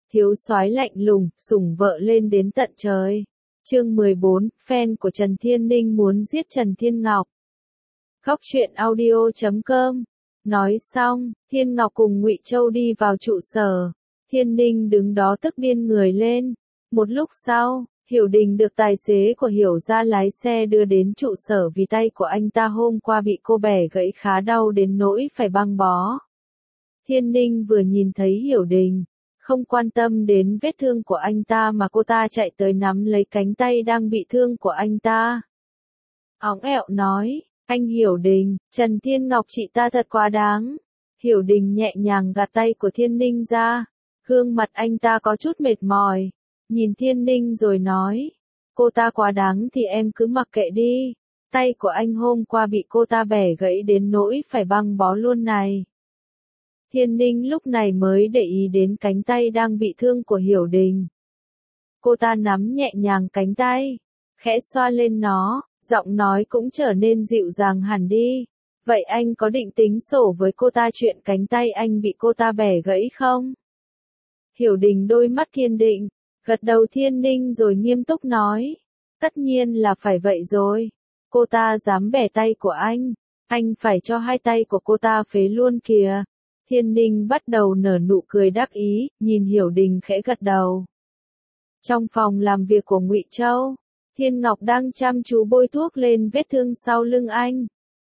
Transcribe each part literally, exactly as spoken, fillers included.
thiếu soái lạnh lùng, sủng vợ lên đến tận trời. Chương mười bốn, fan của Trần Thiên Ninh muốn giết Trần Thiên Ngọc. Góc truyện audio chấm com. Nói xong, Thiên Ngọc cùng Ngụy Châu đi vào trụ sở. Thiên Ninh đứng đó tức điên người lên. Một lúc sau, Hiểu Đình được tài xế của Hiểu gia lái xe đưa đến trụ sở vì tay của anh ta hôm qua bị cô bẻ gãy khá đau đến nỗi phải băng bó. Thiên Ninh vừa nhìn thấy Hiểu Đình, không quan tâm đến vết thương của anh ta mà cô ta chạy tới nắm lấy cánh tay đang bị thương của anh ta. Óng ẹo nói, anh Hiểu Đình, Trần Thiên Ngọc chị ta thật quá đáng. Hiểu Đình nhẹ nhàng gạt tay của Thiên Ninh ra, gương mặt anh ta có chút mệt mỏi, nhìn Thiên Ninh rồi nói, cô ta quá đáng thì em cứ mặc kệ đi, tay của anh hôm qua bị cô ta bẻ gãy đến nỗi phải băng bó luôn này. Thiên Ninh lúc này mới để ý đến cánh tay đang bị thương của Hiểu Đình. Cô ta nắm nhẹ nhàng cánh tay, khẽ xoa lên nó, giọng nói cũng trở nên dịu dàng hẳn đi. Vậy anh có định tính sổ với cô ta chuyện cánh tay anh bị cô ta bẻ gãy không? Hiểu Đình đôi mắt kiên định, gật đầu Thiên Ninh rồi nghiêm túc nói. Tất nhiên là phải vậy rồi. Cô ta dám bẻ tay của anh, anh phải cho hai tay của cô ta phế luôn kìa. Thiên Ninh bắt đầu nở nụ cười đắc ý, nhìn Hiểu Đình khẽ gật đầu. Trong phòng làm việc của Ngụy Châu, Thiên Ngọc đang chăm chú bôi thuốc lên vết thương sau lưng anh.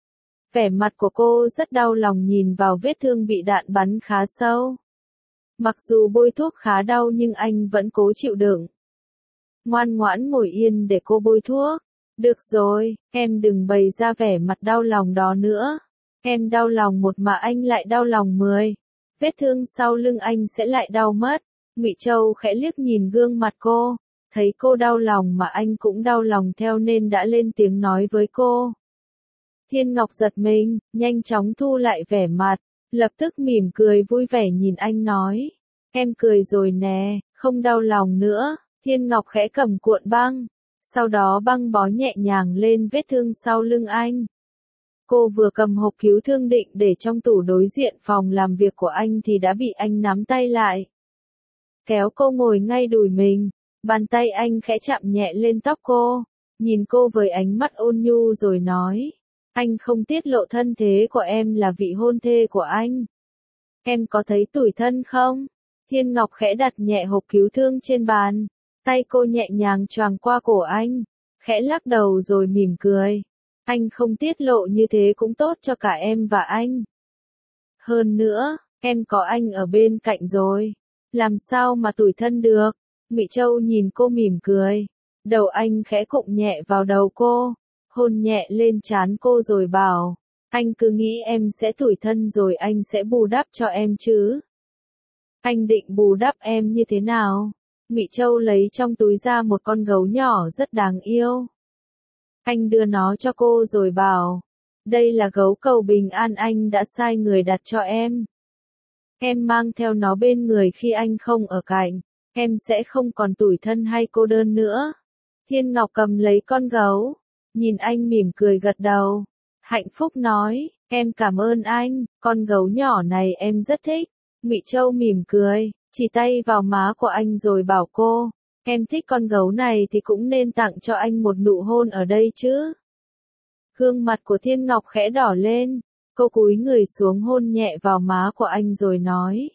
Vẻ mặt của cô rất đau lòng nhìn vào vết thương bị đạn bắn khá sâu. Mặc dù bôi thuốc khá đau nhưng anh vẫn cố chịu đựng. Ngoan ngoãn ngồi yên để cô bôi thuốc. Được rồi, em đừng bày ra vẻ mặt đau lòng đó nữa. Em đau lòng một mà anh lại đau lòng mười. Vết thương sau lưng anh sẽ lại đau mất. Ngụy Châu khẽ liếc nhìn gương mặt cô. Thấy cô đau lòng mà anh cũng đau lòng theo nên đã lên tiếng nói với cô. Thiên Ngọc giật mình, nhanh chóng thu lại vẻ mặt. Lập tức mỉm cười vui vẻ nhìn anh nói. Em cười rồi nè, không đau lòng nữa. Thiên Ngọc khẽ cầm cuộn băng. Sau đó băng bó nhẹ nhàng lên vết thương sau lưng anh. Cô vừa cầm hộp cứu thương định để trong tủ đối diện phòng làm việc của anh thì đã bị anh nắm tay lại. Kéo cô ngồi ngay đùi mình, bàn tay anh khẽ chạm nhẹ lên tóc cô, nhìn cô với ánh mắt ôn nhu rồi nói. Anh không tiết lộ thân thế của em là vị hôn thê của anh. Em có thấy tủi thân không? Thiên Ngọc khẽ đặt nhẹ hộp cứu thương trên bàn, tay cô nhẹ nhàng choàng qua cổ anh, khẽ lắc đầu rồi mỉm cười. Anh không tiết lộ như thế cũng tốt cho cả em và anh. Hơn nữa, em có anh ở bên cạnh rồi. Làm sao mà tủi thân được? Ngụy Châu nhìn cô mỉm cười. Đầu anh khẽ cụng nhẹ vào đầu cô, hôn nhẹ lên trán cô rồi bảo. Anh cứ nghĩ em sẽ tủi thân rồi anh sẽ bù đắp cho em chứ. Anh định bù đắp em như thế nào? Ngụy Châu lấy trong túi ra một con gấu nhỏ rất đáng yêu. Anh đưa nó cho cô rồi bảo, đây là gấu cầu bình an anh đã sai người đặt cho em. Em mang theo nó bên người khi anh không ở cạnh, em sẽ không còn tủi thân hay cô đơn nữa. Thiên Ngọc cầm lấy con gấu, nhìn anh mỉm cười gật đầu, hạnh phúc nói, em cảm ơn anh, con gấu nhỏ này em rất thích. Ngụy Châu mỉm cười, chỉ tay vào má của anh rồi bảo cô. Em thích con gấu này thì cũng nên tặng cho anh một nụ hôn ở đây chứ. Gương mặt của Thiên Ngọc khẽ đỏ lên, cô cúi người xuống hôn nhẹ vào má của anh rồi nói.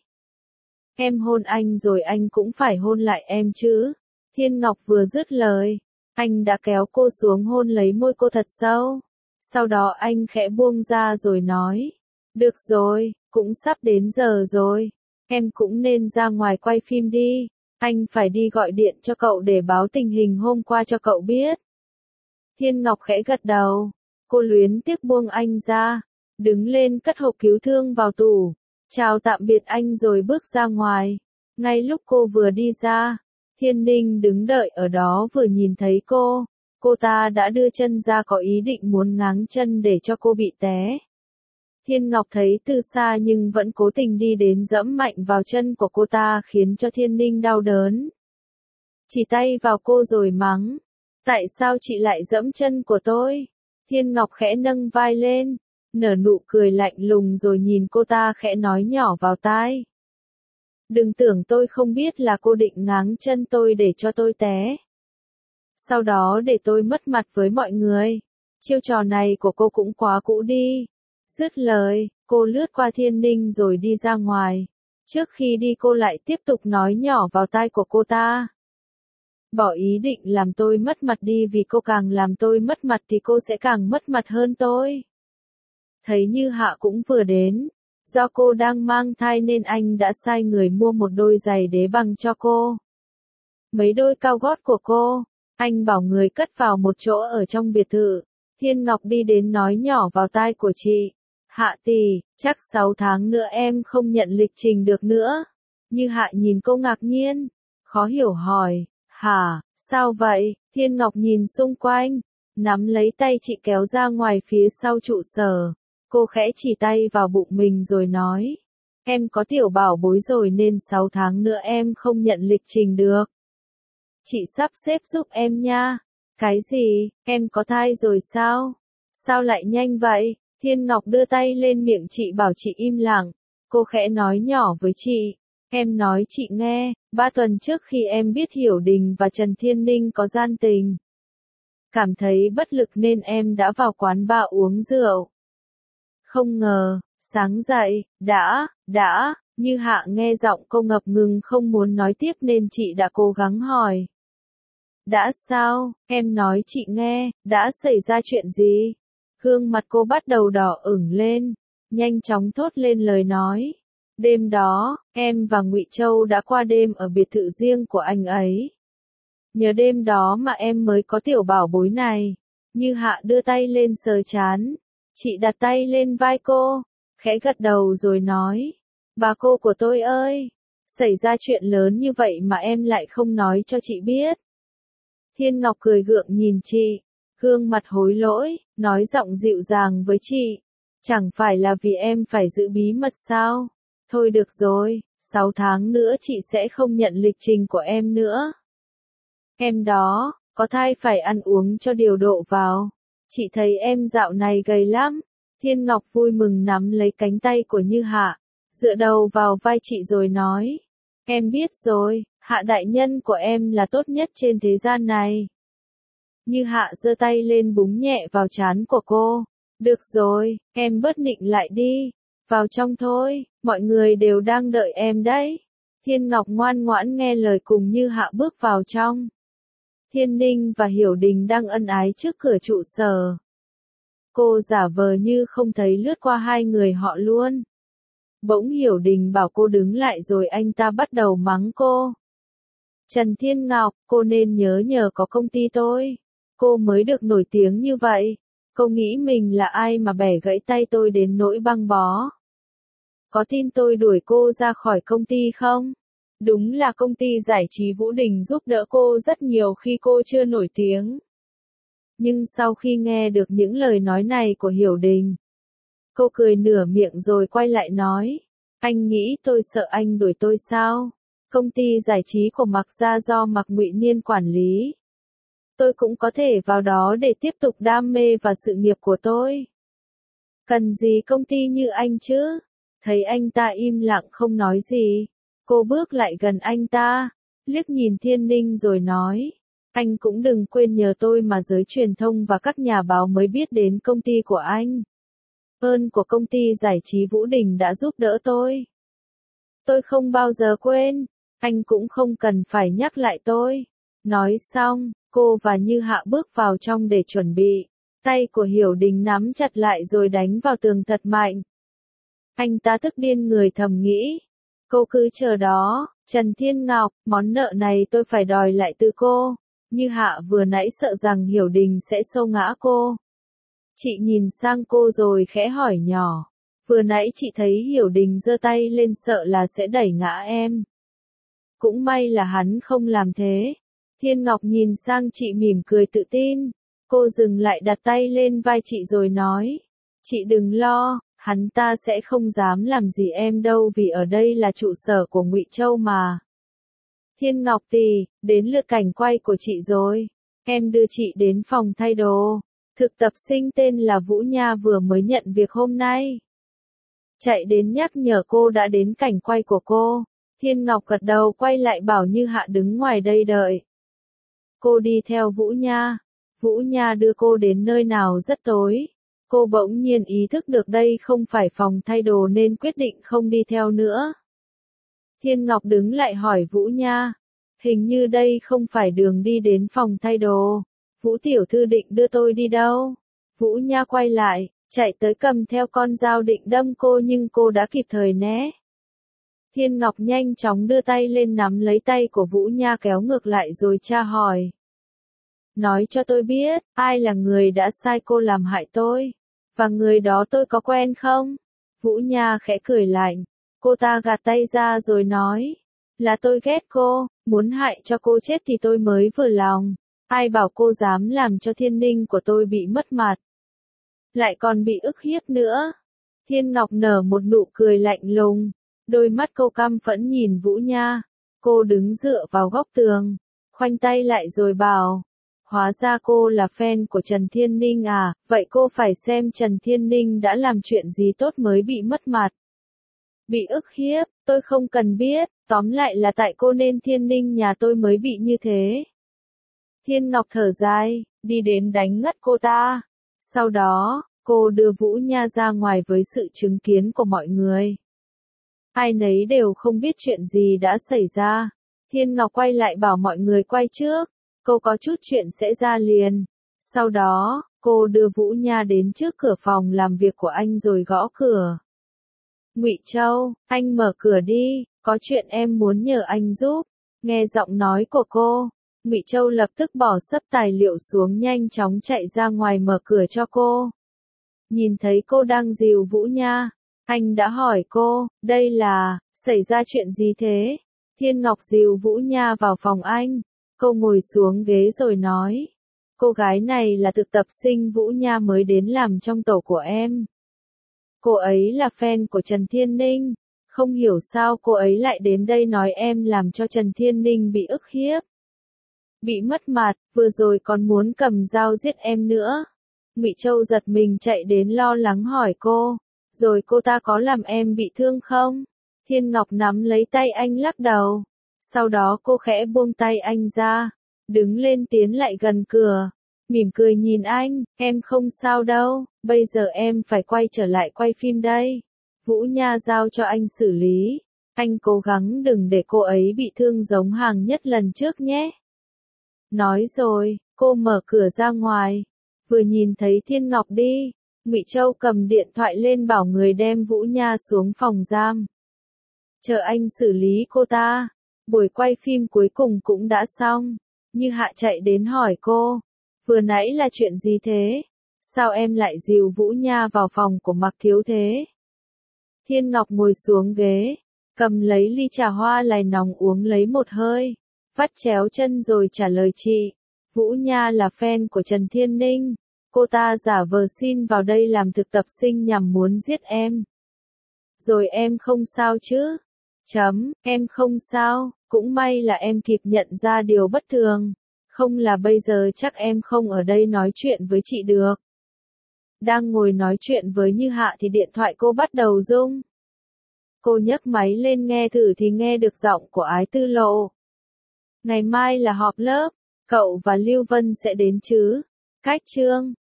Em hôn anh rồi anh cũng phải hôn lại em chứ. Thiên Ngọc vừa dứt lời, anh đã kéo cô xuống hôn lấy môi cô thật sâu. Sau đó anh khẽ buông ra rồi nói. Được rồi, cũng sắp đến giờ rồi. Em cũng nên ra ngoài quay phim đi. Anh phải đi gọi điện cho cậu để báo tình hình hôm qua cho cậu biết. Thiên Ngọc khẽ gật đầu. Cô luyến tiếc buông anh ra. Đứng lên cất hộp cứu thương vào tủ. Chào tạm biệt anh rồi bước ra ngoài. Ngay lúc cô vừa đi ra, Thiên Ninh đứng đợi ở đó vừa nhìn thấy cô. Cô ta đã đưa chân ra có ý định muốn ngáng chân để cho cô bị té. Thiên Ngọc thấy từ xa nhưng vẫn cố tình đi đến dẫm mạnh vào chân của cô ta khiến cho Thiên Ninh đau đớn. Chỉ tay vào cô rồi mắng. Tại sao chị lại dẫm chân của tôi? Thiên Ngọc khẽ nâng vai lên, nở nụ cười lạnh lùng rồi nhìn cô ta khẽ nói nhỏ vào tai. Đừng tưởng tôi không biết là cô định ngáng chân tôi để cho tôi té. Sau đó để tôi mất mặt với mọi người. Chiêu trò này của cô cũng quá cũ đi. Dứt lời, cô lướt qua Thiên Ninh rồi đi ra ngoài. Trước khi đi cô lại tiếp tục nói nhỏ vào tai của cô ta. Bỏ ý định làm tôi mất mặt đi, vì cô càng làm tôi mất mặt thì cô sẽ càng mất mặt hơn tôi. Thấy Như Hạ cũng vừa đến. Do cô đang mang thai nên anh đã sai người mua một đôi giày đế bằng cho cô. Mấy đôi cao gót của cô, anh bảo người cất vào một chỗ ở trong biệt thự. Thiên Ngọc đi đến nói nhỏ vào tai của chị. Hạ tỷ, chắc sáu tháng nữa em không nhận lịch trình được nữa. Như Hạ nhìn cô ngạc nhiên, khó hiểu hỏi, hả, sao vậy? Thiên Ngọc nhìn xung quanh, nắm lấy tay chị kéo ra ngoài phía sau trụ sở. Cô khẽ chỉ tay vào bụng mình rồi nói, em có tiểu bảo bối rồi nên sáu tháng nữa em không nhận lịch trình được. Chị sắp xếp giúp em nha. Cái gì, em có thai rồi sao? Sao lại nhanh vậy? Thiên Ngọc đưa tay lên miệng chị bảo chị im lặng. Cô khẽ nói nhỏ với chị, em nói chị nghe, ba tuần trước khi em biết Hiểu Đình và Trần Thiên Ninh có gian tình. Cảm thấy bất lực nên em đã vào quán bar uống rượu. Không ngờ, sáng dậy, đã, đã, Như Hạ nghe giọng cô ngập ngừng không muốn nói tiếp nên chị đã cố gắng hỏi. Đã sao, em nói chị nghe, đã xảy ra chuyện gì? Gương mặt cô bắt đầu đỏ ửng lên, nhanh chóng thốt lên lời nói. Đêm đó, em và Ngụy Châu đã qua đêm ở biệt thự riêng của anh ấy. Nhờ đêm đó mà em mới có tiểu bảo bối này. Như Hạ đưa tay lên sờ trán. Chị đặt tay lên vai cô, khẽ gật đầu rồi nói. Bà cô của tôi ơi, xảy ra chuyện lớn như vậy mà em lại không nói cho chị biết. Thiên Ngọc cười gượng nhìn chị, gương mặt hối lỗi, nói giọng dịu dàng với chị. Chẳng phải là vì em phải giữ bí mật sao? Thôi được rồi, sáu tháng nữa chị sẽ không nhận lịch trình của em nữa. Em đó, có thai phải ăn uống cho điều độ vào. Chị thấy em dạo này gầy lắm. Thiên Ngọc vui mừng nắm lấy cánh tay của Như Hạ, dựa đầu vào vai chị rồi nói. Em biết rồi, Hạ đại nhân của em là tốt nhất trên thế gian này. Như Hạ giơ tay lên búng nhẹ vào trán của cô. Được rồi, em bớt nịnh lại đi. Vào trong thôi, mọi người đều đang đợi em đấy. Thiên Ngọc ngoan ngoãn nghe lời cùng Như Hạ bước vào trong. Thiên Ninh và Hiểu Đình đang ân ái trước cửa trụ sở. Cô giả vờ như không thấy lướt qua hai người họ luôn. Bỗng Hiểu Đình bảo cô đứng lại rồi anh ta bắt đầu mắng cô. Trần Thiên Ngọc, cô nên nhớ nhờ có công ty tôi. Cô mới được nổi tiếng như vậy. Cô nghĩ mình là ai mà bẻ gãy tay tôi đến nỗi băng bó. Có tin tôi đuổi cô ra khỏi công ty không? Đúng là công ty giải trí Vũ Đình giúp đỡ cô rất nhiều khi cô chưa nổi tiếng. Nhưng sau khi nghe được những lời nói này của Hiểu Đình, cô cười nửa miệng rồi quay lại nói. Anh nghĩ tôi sợ anh đuổi tôi sao? Công ty giải trí của Mạc Gia do Mạc Ngụy Niên quản lý. Tôi cũng có thể vào đó để tiếp tục đam mê và sự nghiệp của tôi. Cần gì công ty như anh chứ? Thấy anh ta im lặng không nói gì, cô bước lại gần anh ta, liếc nhìn Thiên Ninh rồi nói. Anh cũng đừng quên nhờ tôi mà giới truyền thông và các nhà báo mới biết đến công ty của anh. Ơn của công ty giải trí Vũ Đình đã giúp đỡ tôi. Tôi không bao giờ quên, anh cũng không cần phải nhắc lại tôi. Nói xong, cô và Như Hạ bước vào trong để chuẩn bị. Tay của Hiểu Đình nắm chặt lại rồi đánh vào tường thật mạnh. Anh ta tức điên người thầm nghĩ. Cô cứ chờ đó, Trần Thiên Ngọc, món nợ này tôi phải đòi lại từ cô. Như Hạ vừa nãy sợ rằng Hiểu Đình sẽ xô ngã cô. Chị nhìn sang cô rồi khẽ hỏi nhỏ. Vừa nãy chị thấy Hiểu Đình giơ tay lên sợ là sẽ đẩy ngã em. Cũng may là hắn không làm thế. Thiên Ngọc nhìn sang chị mỉm cười tự tin. Cô dừng lại đặt tay lên vai chị rồi nói. Chị đừng lo, hắn ta sẽ không dám làm gì em đâu vì ở đây là trụ sở của Ngụy Châu mà. Thiên Ngọc tỷ, đến lượt cảnh quay của chị rồi. Em đưa chị đến phòng thay đồ. Thực tập sinh tên là Vũ Nha vừa mới nhận việc hôm nay. Chạy đến nhắc nhở cô đã đến cảnh quay của cô. Thiên Ngọc gật đầu quay lại bảo Như Hạ đứng ngoài đây đợi. Cô đi theo Vũ Nha. Vũ Nha đưa cô đến nơi nào rất tối. Cô bỗng nhiên ý thức được đây không phải phòng thay đồ nên quyết định không đi theo nữa. Thiên Ngọc đứng lại hỏi Vũ Nha. Hình như đây không phải đường đi đến phòng thay đồ. Vũ tiểu thư định đưa tôi đi đâu? Vũ Nha quay lại, chạy tới cầm theo con dao định đâm cô nhưng cô đã kịp thời né. Thiên Ngọc nhanh chóng đưa tay lên nắm lấy tay của Vũ Nha kéo ngược lại rồi tra hỏi. Nói cho tôi biết, ai là người đã sai cô làm hại tôi? Và người đó tôi có quen không? Vũ Nha khẽ cười lạnh. Cô ta gạt tay ra rồi nói. Là tôi ghét cô, muốn hại cho cô chết thì tôi mới vừa lòng. Ai bảo cô dám làm cho Thiên Ninh của tôi bị mất mặt. Lại còn bị ức hiếp nữa. Thiên Ngọc nở một nụ cười lạnh lùng. Đôi mắt cô căm phẫn nhìn Vũ Nha. Cô đứng dựa vào góc tường. Khoanh tay lại rồi bảo. Hóa ra cô là fan của Trần Thiên Ninh à, vậy cô phải xem Trần Thiên Ninh đã làm chuyện gì tốt mới bị mất mặt. Bị ức hiếp, tôi không cần biết, tóm lại là tại cô nên Thiên Ninh nhà tôi mới bị như thế. Thiên Ngọc thở dài, đi đến đánh ngất cô ta. Sau đó, cô đưa Vũ Nha ra ngoài với sự chứng kiến của mọi người. Ai nấy đều không biết chuyện gì đã xảy ra. Thiên Ngọc quay lại bảo mọi người quay trước. Cô có chút chuyện sẽ ra liền. Sau đó, cô đưa Vũ Nha đến trước cửa phòng làm việc của anh rồi gõ cửa. Ngụy Châu, anh mở cửa đi, có chuyện em muốn nhờ anh giúp. Nghe giọng nói của cô, Ngụy Châu lập tức bỏ sấp tài liệu xuống nhanh chóng chạy ra ngoài mở cửa cho cô. Nhìn thấy cô đang dìu Vũ Nha, anh đã hỏi cô, đây là, xảy ra chuyện gì thế? Thiên Ngọc dìu Vũ Nha vào phòng anh. Cô ngồi xuống ghế rồi nói. Cô gái này là thực tập sinh Vũ Nha mới đến làm trong tổ của em. Cô ấy là fan của Trần Thiên Ninh. Không hiểu sao cô ấy lại đến đây nói em làm cho Trần Thiên Ninh bị ức hiếp. Bị mất mặt, vừa rồi còn muốn cầm dao giết em nữa. Ngụy Châu giật mình chạy đến lo lắng hỏi cô. Rồi cô ta có làm em bị thương không? Thiên Ngọc nắm lấy tay anh lắc đầu. Sau đó cô khẽ buông tay anh ra, đứng lên tiến lại gần cửa, mỉm cười nhìn anh, em không sao đâu, bây giờ em phải quay trở lại quay phim đây. Vũ Nha giao cho anh xử lý, anh cố gắng đừng để cô ấy bị thương giống hàng nhất lần trước nhé. Nói rồi, cô mở cửa ra ngoài, vừa nhìn thấy Thiên Ngọc đi, Ngụy Châu cầm điện thoại lên bảo người đem Vũ Nha xuống phòng giam. Chờ anh xử lý cô ta. Buổi quay phim cuối cùng cũng đã xong. Như Hạ chạy đến hỏi cô. Vừa nãy là chuyện gì thế? Sao em lại dìu Vũ Nha vào phòng của Mạc Thiếu thế? Thiên Ngọc ngồi xuống ghế. Cầm lấy ly trà hoa lài nóng uống lấy một hơi. Vắt chéo chân rồi trả lời chị. Vũ Nha là fan của Trần Thiên Ninh. Cô ta giả vờ xin vào đây làm thực tập sinh nhằm muốn giết em. Rồi em không sao chứ? Chấm, em không sao, cũng may là em kịp nhận ra điều bất thường. Không là bây giờ chắc em không ở đây nói chuyện với chị được. Đang ngồi nói chuyện với Như Hạ thì điện thoại cô bắt đầu rung. Cô nhấc máy lên nghe thử thì nghe được giọng của Ái Tư Lộ. Ngày mai là họp lớp, cậu và Lưu Vân sẽ đến chứ? Cách chương